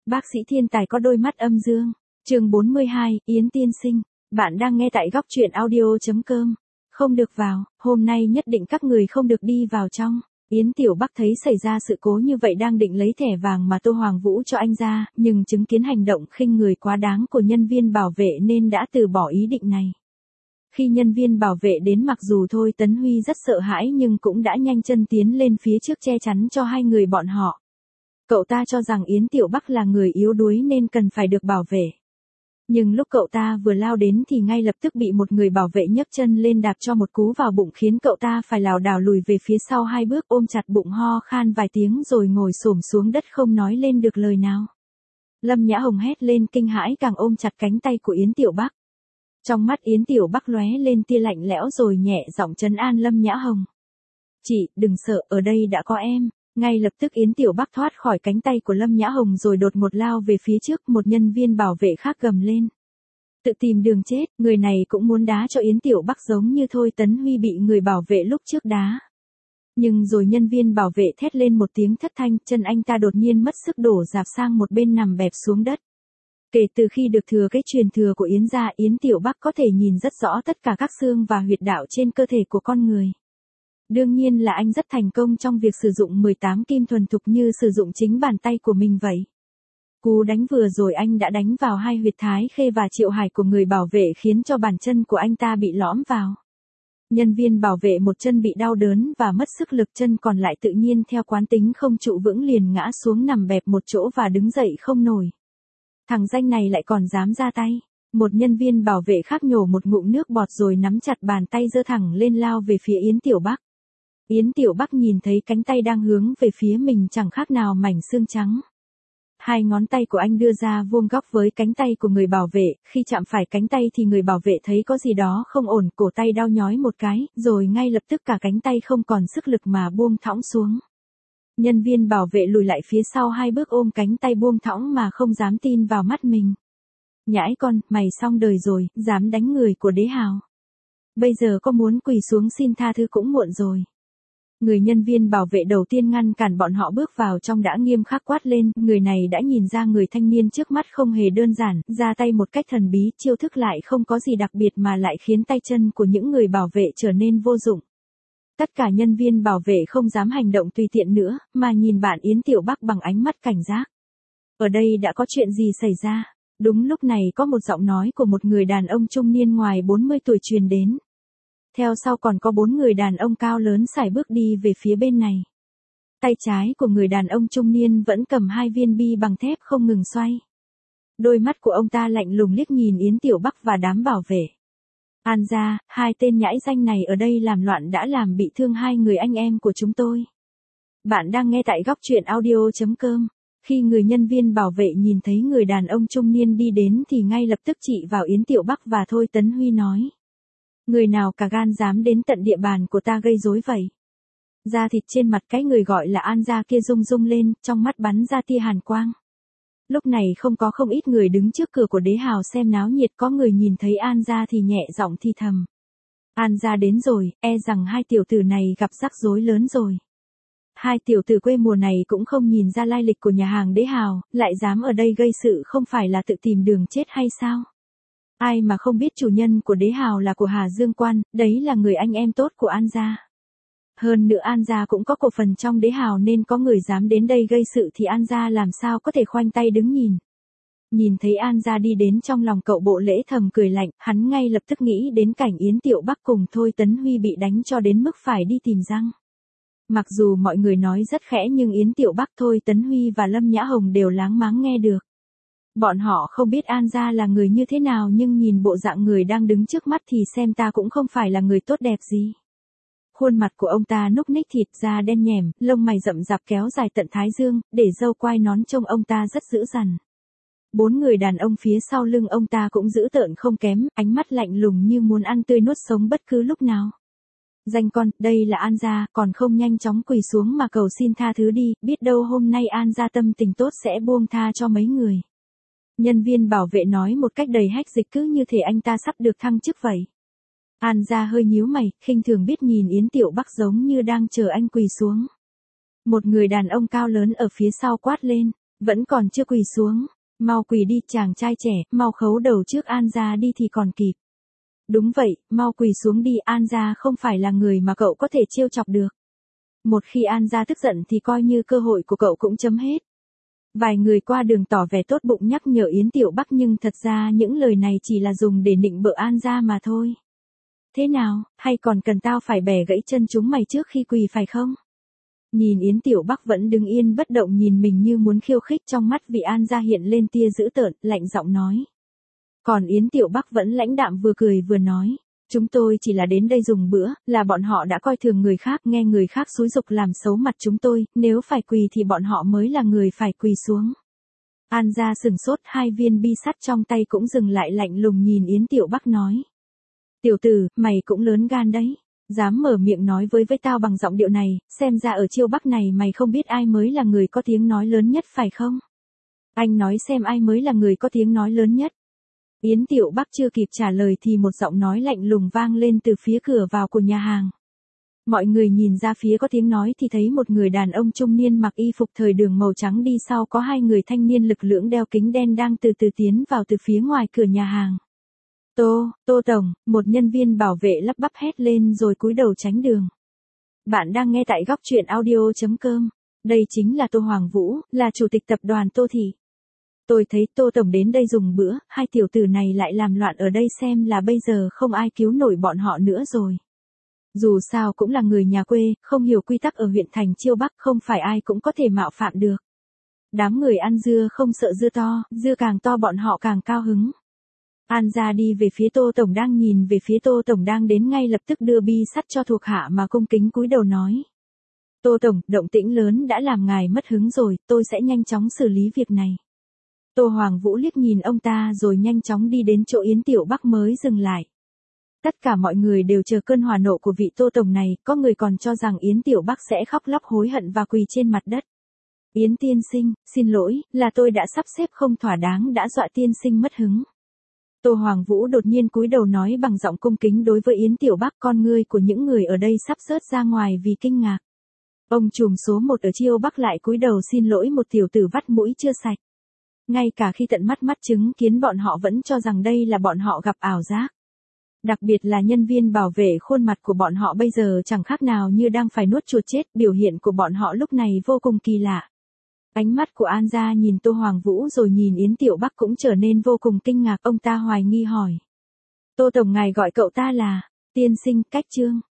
Bác sĩ thiên tài có đôi mắt âm dương. Chương 42, Yến tiên sinh. Bạn đang nghe tại góc truyện audio.com. Không được vào, hôm nay nhất định các người không được đi vào trong. Yến Tiểu Bắc thấy xảy ra sự cố như vậy đang định lấy thẻ vàng mà Tô Hoàng Vũ cho anh ra, nhưng chứng kiến hành động khinh người quá đáng của nhân viên bảo vệ nên đã từ bỏ ý định này. Khi nhân viên bảo vệ đến, mặc dù Thôi Tấn Huy rất sợ hãi nhưng cũng đã nhanh chân tiến lên phía trước che chắn cho hai người bọn họ. Cậu ta cho rằng Yến Tiểu Bắc là người yếu đuối nên cần phải được bảo vệ. Nhưng lúc cậu ta vừa lao đến thì ngay lập tức bị một người bảo vệ nhấc chân lên đạp cho một cú vào bụng khiến cậu ta phải lảo đảo lùi về phía sau 2 bước, ôm chặt bụng ho khan vài tiếng rồi ngồi xổm xuống đất không nói lên được lời nào. Lâm Nhã Hồng hét lên kinh hãi, càng ôm chặt cánh tay của Yến Tiểu Bắc. Trong mắt Yến Tiểu Bắc lóe lên tia lạnh lẽo rồi nhẹ giọng trấn an Lâm Nhã Hồng. "Chị, đừng sợ, ở đây đã có em." Ngay lập tức Yến Tiểu Bắc thoát khỏi cánh tay của Lâm Nhã Hồng rồi đột ngột lao về phía trước. Một nhân viên bảo vệ khác gầm lên. Tự tìm đường chết, người này cũng muốn đá cho Yến Tiểu Bắc giống như Thôi Tấn Huy bị người bảo vệ lúc trước đá. Nhưng rồi nhân viên bảo vệ thét lên một tiếng thất thanh, chân anh ta đột nhiên mất sức đổ rạp sang một bên nằm bẹp xuống đất. Kể từ khi được thừa cái truyền thừa của Yến gia, Yến Tiểu Bắc có thể nhìn rất rõ tất cả các xương và huyệt đạo trên cơ thể của con người. Đương nhiên là anh rất thành công trong việc sử dụng 18 kim thuần thục như sử dụng chính bàn tay của mình vậy. Cú đánh vừa rồi anh đã đánh vào hai huyệt Thái Khê và Triệu Hải của người bảo vệ khiến cho bàn chân của anh ta bị lõm vào. Nhân viên bảo vệ một chân bị đau đớn và mất sức lực, chân còn lại tự nhiên theo quán tính không trụ vững liền ngã xuống nằm bẹp một chỗ và đứng dậy không nổi. Thằng danh này lại còn dám ra tay. Một nhân viên bảo vệ khác nhổ một ngụm nước bọt rồi nắm chặt bàn tay giơ thẳng lên lao về phía Yến Tiểu Bắc. Yến Tiểu Bắc nhìn thấy cánh tay đang hướng về phía mình chẳng khác nào mảnh xương trắng. Hai ngón tay của anh đưa ra vuông góc với cánh tay của người bảo vệ, khi chạm phải cánh tay thì người bảo vệ thấy có gì đó không ổn, cổ tay đau nhói một cái, rồi ngay lập tức cả cánh tay không còn sức lực mà buông thõng xuống. Nhân viên bảo vệ lùi lại phía sau 2 bước ôm cánh tay buông thõng mà không dám tin vào mắt mình. Nhãi con, mày xong đời rồi, dám đánh người của Đế Hào. Bây giờ có muốn quỳ xuống xin tha thứ cũng muộn rồi. Người nhân viên bảo vệ đầu tiên ngăn cản bọn họ bước vào trong đã nghiêm khắc quát lên, người này đã nhìn ra người thanh niên trước mắt không hề đơn giản, ra tay một cách thần bí, chiêu thức lại không có gì đặc biệt mà lại khiến tay chân của những người bảo vệ trở nên vô dụng. Tất cả nhân viên bảo vệ không dám hành động tùy tiện nữa, mà nhìn bạn Yến Tiểu Bắc bằng ánh mắt cảnh giác. Ở đây đã có chuyện gì xảy ra? Đúng lúc này có một giọng nói của một người đàn ông trung niên ngoài 40 tuổi truyền đến. Theo sau còn có 4 người đàn ông cao lớn sải bước đi về phía bên này. Tay trái của người đàn ông trung niên vẫn cầm 2 viên bi bằng thép không ngừng xoay. Đôi mắt của ông ta lạnh lùng liếc nhìn Yến Tiểu Bắc và đám bảo vệ. An gia, 2 tên nhãi danh này ở đây làm loạn đã làm bị thương 2 người anh em của chúng tôi. Bạn đang nghe tại góc truyện audio.com. Khi người nhân viên bảo vệ nhìn thấy người đàn ông trung niên đi đến thì ngay lập tức chỉ vào Yến Tiểu Bắc và Thôi Tấn Huy nói. Người nào cả gan dám đến tận địa bàn của ta gây rối vậy? Da thịt trên mặt cái người gọi là An gia kia rung rung lên, trong mắt bắn ra tia hàn quang. Lúc này không ít người đứng trước cửa của Đế Hào xem náo nhiệt, có người nhìn thấy An gia thì nhẹ giọng thì thầm. An gia đến rồi, e rằng 2 tiểu tử này gặp rắc rối lớn rồi. 2 tiểu tử quê mùa này cũng không nhìn ra lai lịch của nhà hàng Đế Hào, lại dám ở đây gây sự, không phải là tự tìm đường chết hay sao? Ai mà không biết chủ nhân của Đế Hào là của Hà Dương Quan, đấy là người anh em tốt của An gia. Hơn nữa An gia cũng có cổ phần trong Đế Hào nên có người dám đến đây gây sự thì An gia làm sao có thể khoanh tay đứng nhìn. Nhìn thấy An gia đi đến, trong lòng cậu Bộ Lễ thầm cười lạnh, hắn ngay lập tức nghĩ đến cảnh Yến Tiểu Bắc cùng Thôi Tấn Huy bị đánh cho đến mức phải đi tìm răng. Mặc dù mọi người nói rất khẽ nhưng Yến Tiểu Bắc, Thôi Tấn Huy và Lâm Nhã Hồng đều láng máng nghe được. Bọn họ không biết An gia là người như thế nào nhưng nhìn bộ dạng người đang đứng trước mắt thì xem ta cũng không phải là người tốt đẹp gì. Khuôn mặt của ông ta núc ních, thịt da đen nhẻm, lông mày rậm rạp kéo dài tận thái dương, để râu quai nón trông ông ta rất dữ dằn. 4 người đàn ông phía sau lưng ông ta cũng dữ tợn không kém, ánh mắt lạnh lùng như muốn ăn tươi nuốt sống bất cứ lúc nào. Danh con, đây là An gia, còn không nhanh chóng quỳ xuống mà cầu xin tha thứ đi, biết đâu hôm nay An gia tâm tình tốt sẽ buông tha cho mấy người. Nhân viên bảo vệ nói một cách đầy hách dịch, cứ như thể anh ta sắp được thăng chức vậy. An gia hơi nhíu mày, khinh thường biết nhìn Yến Tiểu Bắc giống như đang chờ anh quỳ xuống. Một người đàn ông cao lớn ở phía sau quát lên. Vẫn còn chưa quỳ xuống. Mau quỳ đi chàng trai trẻ, mau khấu đầu trước An gia đi thì còn kịp. Đúng vậy, mau quỳ xuống đi, An gia không phải là người mà cậu có thể trêu chọc được. Một khi An gia tức giận thì coi như cơ hội của cậu cũng chấm hết. Vài người qua đường tỏ vẻ tốt bụng nhắc nhở Yến Tiểu Bắc nhưng thật ra những lời này chỉ là dùng để nịnh bợ An gia mà thôi. Thế nào, hay còn cần tao phải bẻ gãy chân chúng mày trước khi quỳ phải không? Nhìn Yến Tiểu Bắc vẫn đứng yên bất động nhìn mình như muốn khiêu khích, trong mắt vị An gia hiện lên tia dữ tợn, lạnh giọng nói. Còn Yến Tiểu Bắc vẫn lãnh đạm vừa cười vừa nói. Chúng tôi chỉ là đến đây dùng bữa, là bọn họ đã coi thường người khác, nghe người khác xúi giục làm xấu mặt chúng tôi, nếu phải quỳ thì bọn họ mới là người phải quỳ xuống. An gia sừng sốt, 2 viên bi sắt trong tay cũng dừng lại, lạnh lùng nhìn Yến Tiểu Bắc nói. Tiểu tử, mày cũng lớn gan đấy. Dám mở miệng nói với tao bằng giọng điệu này, xem ra ở Chiêu Bắc này mày không biết ai mới là người có tiếng nói lớn nhất phải không? Anh nói xem ai mới là người có tiếng nói lớn nhất. Yến Tiểu Bắc chưa kịp trả lời thì một giọng nói lạnh lùng vang lên từ phía cửa vào của nhà hàng. Mọi người nhìn ra phía có tiếng nói thì thấy một người đàn ông trung niên mặc y phục thời đường màu trắng, đi sau có 2 người thanh niên lực lưỡng đeo kính đen đang từ từ tiến vào từ phía ngoài cửa nhà hàng. Tô Tổng, một nhân viên bảo vệ lắp bắp hét lên rồi cúi đầu tránh đường. Bạn đang nghe tại góc truyện audio.com. Đây chính là Tô Hoàng Vũ, là chủ tịch tập đoàn Tô Thị. Tôi thấy Tô Tổng đến đây dùng bữa, 2 tiểu tử này lại làm loạn ở đây, xem là bây giờ không ai cứu nổi bọn họ nữa rồi. Dù sao cũng là người nhà quê, không hiểu quy tắc ở huyện thành Chiêu Bắc, không phải ai cũng có thể mạo phạm được. Đám người ăn dưa không sợ dưa to, dưa càng to bọn họ càng cao hứng. An gia đi về phía Tô Tổng đang nhìn về phía Tô Tổng đang đến, ngay lập tức đưa bi sắt cho thuộc hạ mà cung kính cúi đầu nói. Tô Tổng, động tĩnh lớn đã làm ngài mất hứng rồi, tôi sẽ nhanh chóng xử lý việc này. Tô Hoàng Vũ liếc nhìn ông ta rồi nhanh chóng đi đến chỗ Yến Tiểu Bắc mới dừng lại. Tất cả mọi người đều chờ cơn hỏa nộ của vị Tô Tổng này, có người còn cho rằng Yến Tiểu Bắc sẽ khóc lóc hối hận và quỳ trên mặt đất. Yến tiên sinh, xin lỗi, là tôi đã sắp xếp không thỏa đáng đã dọa tiên sinh mất hứng. Tô Hoàng Vũ đột nhiên cúi đầu nói bằng giọng cung kính đối với Yến Tiểu Bắc, con ngươi của những người ở đây sắp rớt ra ngoài vì kinh ngạc. Ông trùm số 1 ở Chiêu Bắc lại cúi đầu xin lỗi một tiểu tử vắt mũi chưa sạch. Ngay cả khi tận mắt chứng kiến bọn họ vẫn cho rằng đây là bọn họ gặp ảo giác. Đặc biệt là nhân viên bảo vệ, khuôn mặt của bọn họ bây giờ chẳng khác nào như đang phải nuốt chuột chết, biểu hiện của bọn họ lúc này vô cùng kỳ lạ. Ánh mắt của An gia nhìn Tô Hoàng Vũ rồi nhìn Yến Tiểu Bắc cũng trở nên vô cùng kinh ngạc, ông ta hoài nghi hỏi. Tô Tổng, ngài gọi cậu ta là tiên sinh, cách trương.